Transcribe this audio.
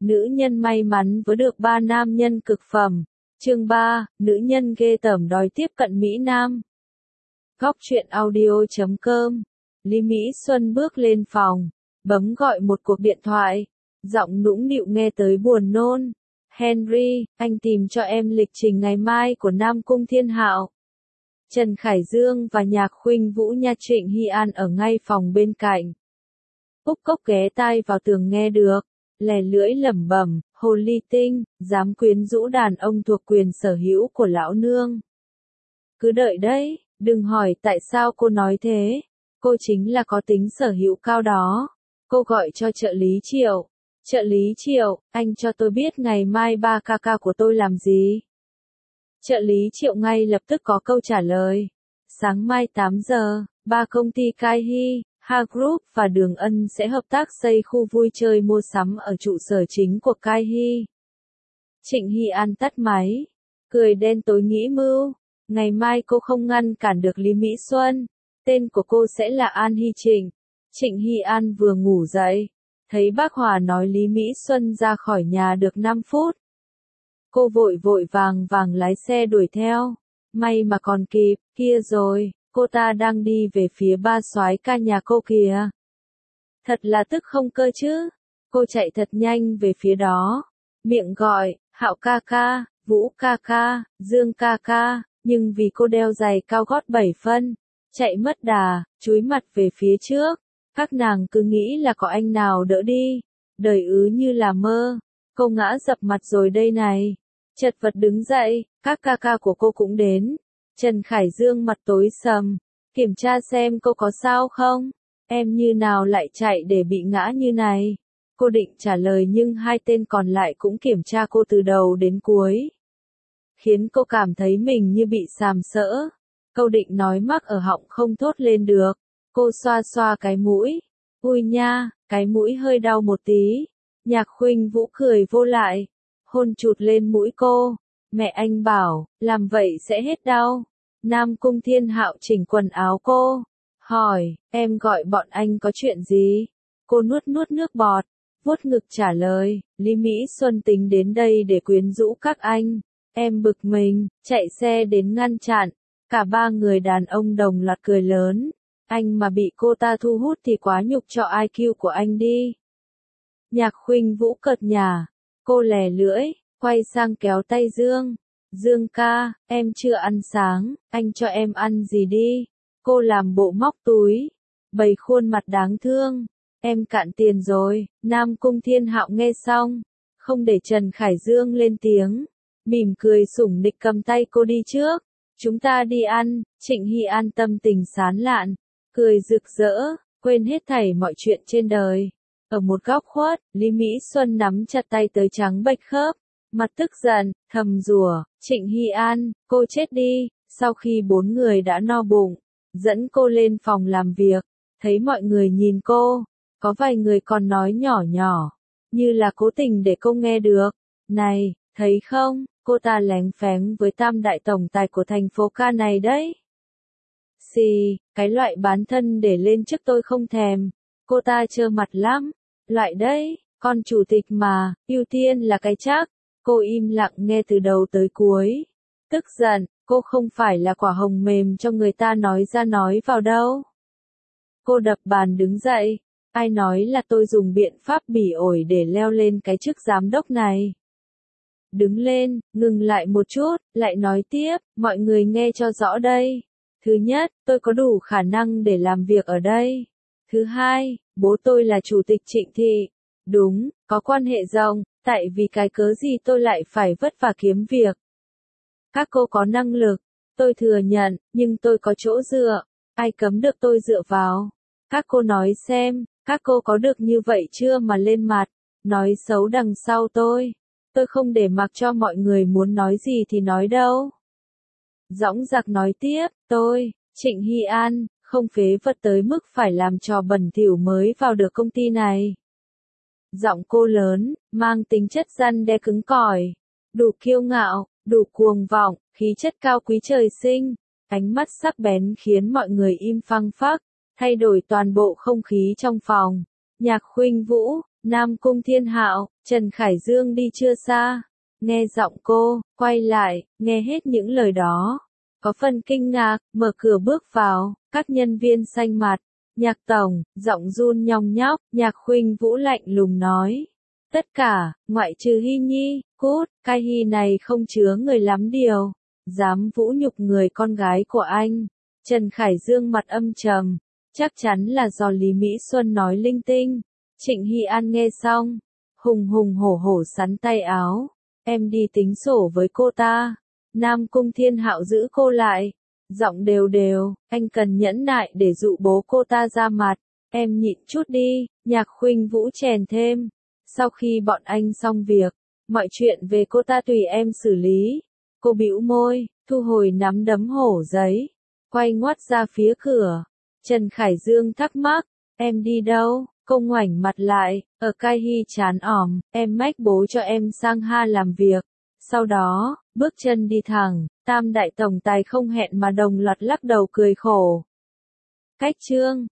Nữ nhân may mắn với được 3 nam nhân cực phẩm. Chương 3, nữ nhân ghê tởm đòi tiếp cận Mỹ Nam. Góc truyện audio.com. Lý Mỹ Xuân bước lên phòng, bấm gọi một cuộc điện thoại, giọng nũng nịu nghe tới buồn nôn. Henry, anh tìm cho em lịch trình ngày mai của Nam Cung Thiên Hạo. Trần Khải Dương và Nhạc Khuynh Vũ nha Trịnh Hy An ở ngay phòng bên cạnh. Úc Cốc ghé tai vào tường nghe được, lè lưỡi lẩm bẩm, hồ ly tinh, dám quyến rũ đàn ông thuộc quyền sở hữu của lão nương. Cứ đợi đấy, đừng hỏi tại sao cô nói thế, cô chính là có tính sở hữu cao đó. Cô gọi cho trợ lý Triệu. Trợ lý Triệu, anh cho tôi biết ngày mai 3KK của tôi làm gì? Trợ lý Triệu ngay lập tức có câu trả lời. Sáng mai 8 giờ, 3 công ty Kai Hy, Ha Group và Đường Ân sẽ hợp tác xây khu vui chơi mua sắm ở trụ sở chính của Kai Hy. Trịnh Hy An tắt máy, cười đen tối nghĩ mưu. Ngày mai cô không ngăn cản được Lý Mỹ Xuân. Tên của cô sẽ là An Hy Trịnh. Trịnh Hy An vừa ngủ dậy, thấy bác Hòa nói Lý Mỹ Xuân ra khỏi nhà được 5 phút. Cô vội vàng lái xe đuổi theo. May mà còn kịp, kia rồi, cô ta đang đi về phía ba soái ca nhà cô kìa. Thật là tức không cơ chứ. Cô chạy thật nhanh về phía đó, miệng gọi, Hạo ca ca, Vũ ca ca, Dương ca ca, nhưng vì cô đeo giày cao gót 7 phân, chạy mất đà, chúi mặt về phía trước. Các nàng cứ nghĩ là có anh nào đỡ đi, đời ứ như là mơ. Cô ngã dập mặt rồi đây này. Chật vật đứng dậy, các ca ca của cô cũng đến. Trần Khải Dương mặt tối sầm, kiểm tra xem cô có sao không. Em như nào lại chạy để bị ngã như này? Cô định trả lời nhưng hai tên còn lại cũng kiểm tra cô từ đầu đến cuối, khiến cô cảm thấy mình như bị sàm sỡ. Câu định nói mắc ở họng không thốt lên được. Cô xoa cái mũi. Ui nha, cái mũi hơi đau một tí. Nhạc Khuynh Vũ cười vô lại, hôn chụt lên mũi cô. Mẹ anh bảo, làm vậy sẽ hết đau. Nam Cung Thiên Hạo chỉnh quần áo cô, hỏi, em gọi bọn anh có chuyện gì? Cô nuốt nước bọt, vuốt ngực trả lời, Lý Mỹ Xuân tính đến đây để quyến rũ các anh. Em bực mình, chạy xe đến ngăn chặn. Cả ba người đàn ông đồng loạt cười lớn. Anh mà bị cô ta thu hút thì quá nhục cho IQ của anh đi. Nhạc Khuynh Vũ cợt nhả. Cô lè lưỡi, quay sang kéo tay Dương. Dương ca, em chưa ăn sáng, anh cho em ăn gì đi. Cô làm bộ móc túi, bày khuôn mặt đáng thương. Em cạn tiền rồi. Nam Cung Thiên Hạo nghe xong, không để Trần Khải Dương lên tiếng, mỉm cười sủng nịch cầm tay cô đi trước. Chúng ta đi ăn. Trịnh Hy An tâm tình sán lạn, cười rực rỡ, quên hết thảy mọi chuyện trên đời. Ở một góc khuất, Lý Mỹ Xuân nắm chặt tay tới trắng bệch khớp, mặt tức giận, thầm rủa, Trịnh Hy An, cô chết đi. Sau khi 4 người đã no bụng, dẫn cô lên phòng làm việc, thấy mọi người nhìn cô, có vài người còn nói nhỏ, như là cố tình để cô nghe được. Này, thấy không, cô ta lén phén với tam đại tổng tài của thành phố ca này đấy. Xì, cái loại bán thân để lên chức tôi không thèm. Cô ta trơ mặt lắm. Loại đấy, con chủ tịch mà, ưu tiên là cái chắc. Cô im lặng nghe từ đầu tới cuối. Tức giận, cô không phải là quả hồng mềm cho người ta nói ra nói vào đâu. Cô đập bàn đứng dậy. Ai nói là tôi dùng biện pháp bỉ ổi để leo lên cái chức giám đốc này? Đứng lên, ngừng lại một chút, lại nói tiếp, mọi người nghe cho rõ đây. Thứ nhất, tôi có đủ khả năng để làm việc ở đây. Thứ hai, bố tôi là chủ tịch Trịnh Thị. Đúng, có quan hệ rộng, tại vì cái cớ gì tôi lại phải vất vả kiếm việc. Các cô có năng lực, tôi thừa nhận, nhưng tôi có chỗ dựa, ai cấm được tôi dựa vào. Các cô nói xem, các cô có được như vậy chưa mà lên mặt, nói xấu đằng sau tôi không để mặc cho mọi người muốn nói gì thì nói đâu. Dõng dạc nói tiếp, tôi, Trịnh Hy An, không phế vật tới mức phải làm trò bẩn thỉu mới vào được công ty này. Giọng cô lớn, mang tính chất răn đe cứng cỏi, đủ kiêu ngạo, đủ cuồng vọng, khí chất cao quý trời sinh, ánh mắt sắc bén khiến mọi người im phăng phắc, thay đổi toàn bộ không khí trong phòng. Nhạc Khuynh Vũ, Nam Cung Thiên Hạo, Trần Khải Dương đi chưa xa. Nghe giọng cô, quay lại, nghe hết những lời đó. Có phần kinh ngạc, mở cửa bước vào, các nhân viên xanh mặt. Nhạc tổng, giọng run nhong nhóc, Nhạc Khuynh Vũ lạnh lùng nói. Tất cả, ngoại trừ Hy Nhi, cút, cái Hy này không chứa người lắm điều. Dám vũ nhục người con gái của anh. Trần Khải Dương mặt âm trầm. Chắc chắn là do Lý Mỹ Xuân nói linh tinh. Trịnh Hy An nghe xong. Hùng hùng hổ hổ sắn tay áo. Em đi tính sổ với cô ta. Nam Cung Thiên Hạo giữ cô lại. Giọng đều đều, anh cần nhẫn nại để dụ bố cô ta ra mặt. Em nhịn chút đi, Nhạc Khuynh Vũ chèn thêm. Sau khi bọn anh xong việc, mọi chuyện về cô ta tùy em xử lý. Cô bĩu môi, thu hồi nắm đấm hổ giấy. Quay ngoắt ra phía cửa. Trần Khải Dương thắc mắc, em đi đâu? Cô ngoảnh mặt lại, ở Cai Hy chán ỏm, em mách bố cho em sang Ha làm việc. Sau đó, bước chân đi thẳng, Tam đại tổng tài không hẹn mà đồng loạt lắc đầu cười khổ. Cách chương